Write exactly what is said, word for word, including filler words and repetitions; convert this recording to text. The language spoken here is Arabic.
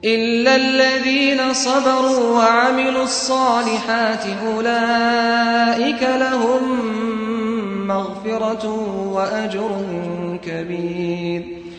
إلا الذين صبروا وعملوا الصالحات أولئك لهم مغفرة وأجر كبير